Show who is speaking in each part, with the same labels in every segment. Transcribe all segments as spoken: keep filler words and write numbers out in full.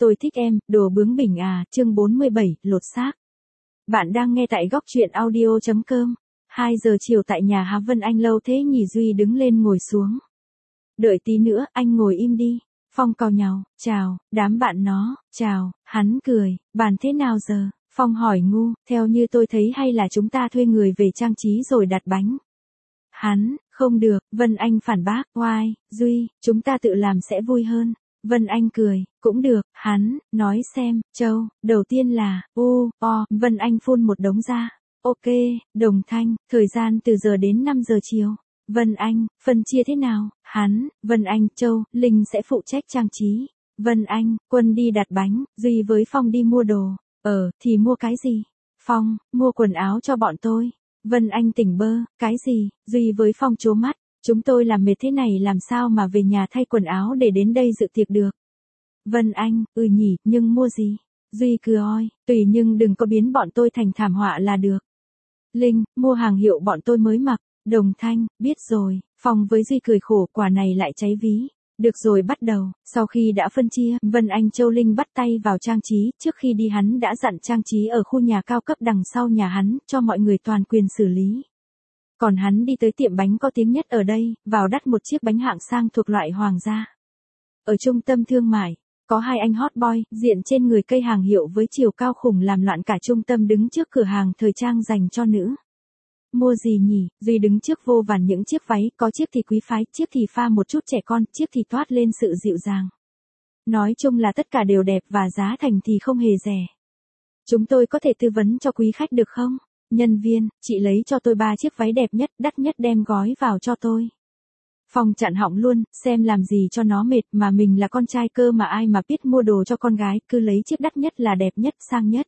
Speaker 1: Tôi thích em, đồ bướng bỉnh à, chương bốn mươi bảy, lột xác. Bạn đang nghe tại góc truyện audio chấm com. hai giờ chiều tại nhà Hà Vân Anh lâu thế nhỉ? Duy đứng lên ngồi xuống. Đợi tí nữa, anh ngồi im đi. Phong cau nhàu, chào, đám bạn nó, chào, hắn cười, bàn thế nào giờ? Phong hỏi ngu, theo như tôi thấy hay là chúng ta thuê người về trang trí rồi đặt bánh. Hắn, không được, Vân Anh phản bác, oai, Duy, chúng ta tự làm sẽ vui hơn. Vân Anh cười, cũng được, hắn, nói xem, Châu, đầu tiên là, u, o, Vân Anh phun một đống ra. Ok, Đồng Thanh, thời gian từ giờ đến năm giờ chiều. Vân Anh, phân chia thế nào? Hắn, Vân Anh, Châu, Linh sẽ phụ trách trang trí. Vân Anh, Quân đi đặt bánh, Duy với Phong đi mua đồ. Ờ, thì mua cái gì? Phong, mua quần áo cho bọn tôi. Vân Anh tỉnh bơ, cái gì? Duy với Phong trố mắt. Chúng tôi làm mệt thế này làm sao mà về nhà thay quần áo để đến đây dự tiệc được. Vân Anh, ừ nhỉ, nhưng mua gì? Duy cười oi, tùy nhưng đừng có biến bọn tôi thành thảm họa là được. Linh, mua hàng hiệu bọn tôi mới mặc. Đồng Thanh, biết rồi. Phong với Duy cười khổ, quả này lại cháy ví. Được rồi, bắt đầu. Sau khi đã phân chia, Vân Anh Châu Linh bắt tay vào trang trí. Trước khi đi hắn đã dặn trang trí ở khu nhà cao cấp đằng sau nhà hắn, cho mọi người toàn quyền xử lý. Còn hắn đi tới tiệm bánh có tiếng nhất ở đây, vào đắt một chiếc bánh hạng sang thuộc loại hoàng gia. Ở trung tâm thương mại, có hai anh hot boy, diện trên người cây hàng hiệu với chiều cao khủng làm loạn cả trung tâm đứng trước cửa hàng thời trang dành cho nữ. Mua gì nhỉ? Duy đứng trước vô vàn những chiếc váy, có chiếc thì quý phái, chiếc thì pha một chút trẻ con, chiếc thì toát lên sự dịu dàng. Nói chung là tất cả đều đẹp và giá thành thì không hề rẻ. Chúng tôi có thể tư vấn cho quý khách được không? Nhân viên, chị lấy cho tôi ba chiếc váy đẹp nhất, đắt nhất đem gói vào cho tôi. Phong chặn họng luôn, xem làm gì cho nó mệt, mà mình là con trai cơ mà ai mà biết mua đồ cho con gái, cứ lấy chiếc đắt nhất là đẹp nhất, sang nhất.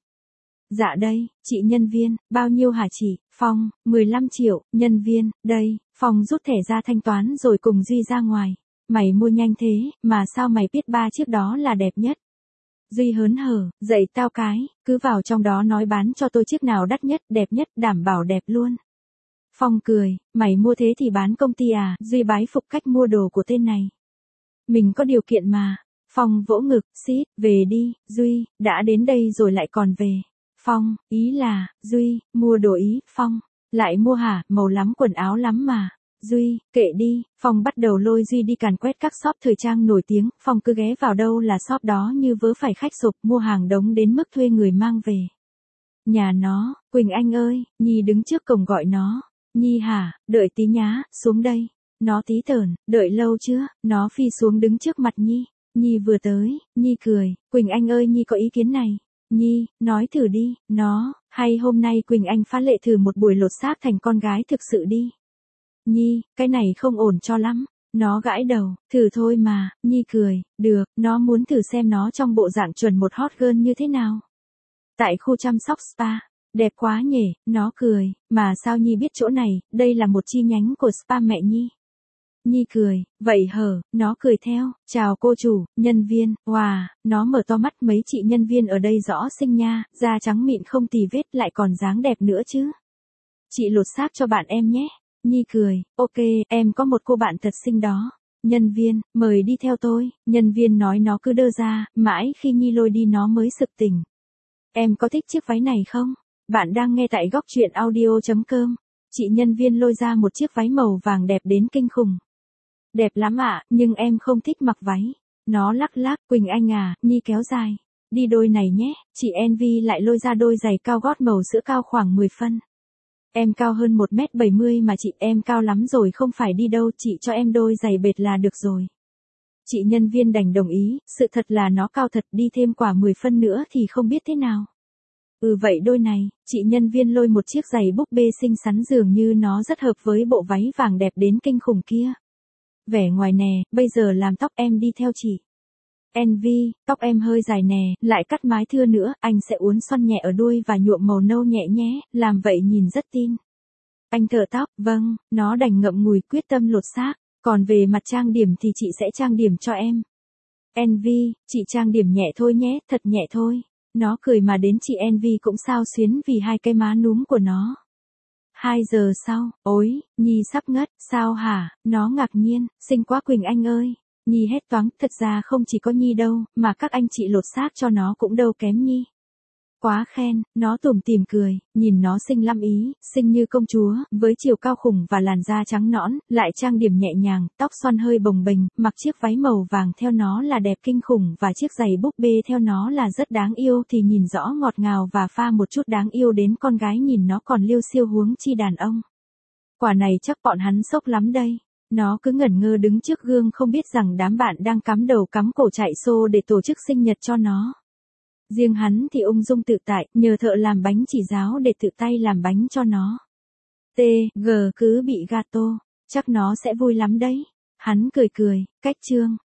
Speaker 1: Dạ đây, chị nhân viên, bao nhiêu hả chị? Phong, mười lăm triệu, nhân viên, đây, Phong rút thẻ ra thanh toán rồi cùng Duy ra ngoài. Mày mua nhanh thế, mà sao mày biết ba chiếc đó là đẹp nhất? Duy hớn hở, dạy tao cái, cứ vào trong đó nói bán cho tôi chiếc nào đắt nhất, đẹp nhất, đảm bảo đẹp luôn. Phong cười, mày mua thế thì bán công ty à? Duy bái phục cách mua đồ của tên này. Mình có điều kiện mà. Phong vỗ ngực, xít, về đi, Duy, đã đến đây rồi lại còn về. Phong, ý là, Duy, mua đồ ý, Phong, lại mua hả, màu lắm quần áo lắm mà. Duy, kệ đi, Phong bắt đầu lôi Duy đi càn quét các shop thời trang nổi tiếng, Phong cứ ghé vào đâu là shop đó như vớ phải khách sộp, mua hàng đống đến mức thuê người mang về. Nhà nó, Quỳnh Anh ơi, Nhi đứng trước cổng gọi nó. Nhi hả, đợi tí nhá, xuống đây. Nó tí tởn, đợi lâu chưa? Nó phi xuống đứng trước mặt Nhi. Nhi vừa tới, Nhi cười, Quỳnh Anh ơi Nhi có ý kiến này. Nhi, nói thử đi, nó, hay hôm nay Quỳnh Anh phá lệ thử một buổi lột xác thành con gái thực sự đi. Nhi, cái này không ổn cho lắm. Nó gãi đầu, thử thôi mà, Nhi cười, được, nó muốn thử xem nó trong bộ dạng chuẩn một hot girl như thế nào. Tại khu chăm sóc spa, đẹp quá nhỉ, nó cười, mà sao Nhi biết chỗ này, đây là một chi nhánh của spa mẹ Nhi. Nhi cười, vậy hở, nó cười theo, chào cô chủ, nhân viên, wow, nó mở to mắt mấy chị nhân viên ở đây rõ xinh nha, da trắng mịn không tì vết lại còn dáng đẹp nữa chứ. Chị lột xác cho bạn em nhé. Nhi cười, ok, em có một cô bạn thật xinh đó. Nhân viên, mời đi theo tôi, nhân viên nói nó cứ đơ ra, mãi khi Nhi lôi đi nó mới sực tỉnh. Em có thích chiếc váy này không? Bạn đang nghe tại góc truyện audio chấm com. Chị nhân viên lôi ra một chiếc váy màu vàng đẹp đến kinh khủng. Đẹp lắm ạ, nhưng em không thích mặc váy. Nó lắc lắc, Quỳnh Anh à, Nhi kéo dài. Đi đôi này nhé, chị Envy lại lôi ra đôi giày cao gót màu sữa cao khoảng mười phân. Em cao hơn một mét bảy mươi mà chị, em cao lắm rồi không phải đi đâu, chị cho em đôi giày bệt là được rồi. Chị nhân viên đành đồng ý, sự thật là nó cao thật, đi thêm quả mười phân nữa thì không biết thế nào. Ừ vậy đôi này, chị nhân viên lôi một chiếc giày búp bê xinh xắn dường như nó rất hợp với bộ váy vàng đẹp đến kinh khủng kia. Vẻ ngoài nè, bây giờ làm tóc em đi theo chị. Envy, tóc em hơi dài nè, lại cắt mái thưa nữa, anh sẽ uốn xoăn nhẹ ở đuôi và nhuộm màu nâu nhẹ nhé, làm vậy nhìn rất tin. Anh thợ tóc, vâng, nó đành ngậm ngùi quyết tâm lột xác, còn về mặt trang điểm thì chị sẽ trang điểm cho em. Envy, chị trang điểm nhẹ thôi nhé, thật nhẹ thôi. Nó cười mà đến chị Envy cũng xao xuyến vì hai cái má núm của nó. Hai giờ sau, ối, Nhi sắp ngất, sao hả, nó ngạc nhiên, xinh quá Quỳnh Anh ơi. Nhi hét toáng, thật ra không chỉ có Nhi đâu, mà các anh chị lột xác cho nó cũng đâu kém Nhi. Quá khen, nó tủm tỉm cười, nhìn nó xinh lắm ý, xinh như công chúa, với chiều cao khủng và làn da trắng nõn, lại trang điểm nhẹ nhàng, tóc xoăn hơi bồng bềnh, mặc chiếc váy màu vàng theo nó là đẹp kinh khủng và chiếc giày búp bê theo nó là rất đáng yêu thì nhìn rõ ngọt ngào và pha một chút đáng yêu đến con gái nhìn nó còn liêu xiêu huống chi đàn ông. Quả này chắc bọn hắn sốc lắm đây. Nó cứ ngẩn ngơ đứng trước gương không biết rằng đám bạn đang cắm đầu cắm cổ chạy xô để tổ chức sinh nhật cho nó. Riêng hắn thì ung dung tự tại, nhờ thợ làm bánh chỉ giáo để tự tay làm bánh cho nó. T, G cứ bị gato, chắc nó sẽ vui lắm đấy. Hắn cười cười, cách chương.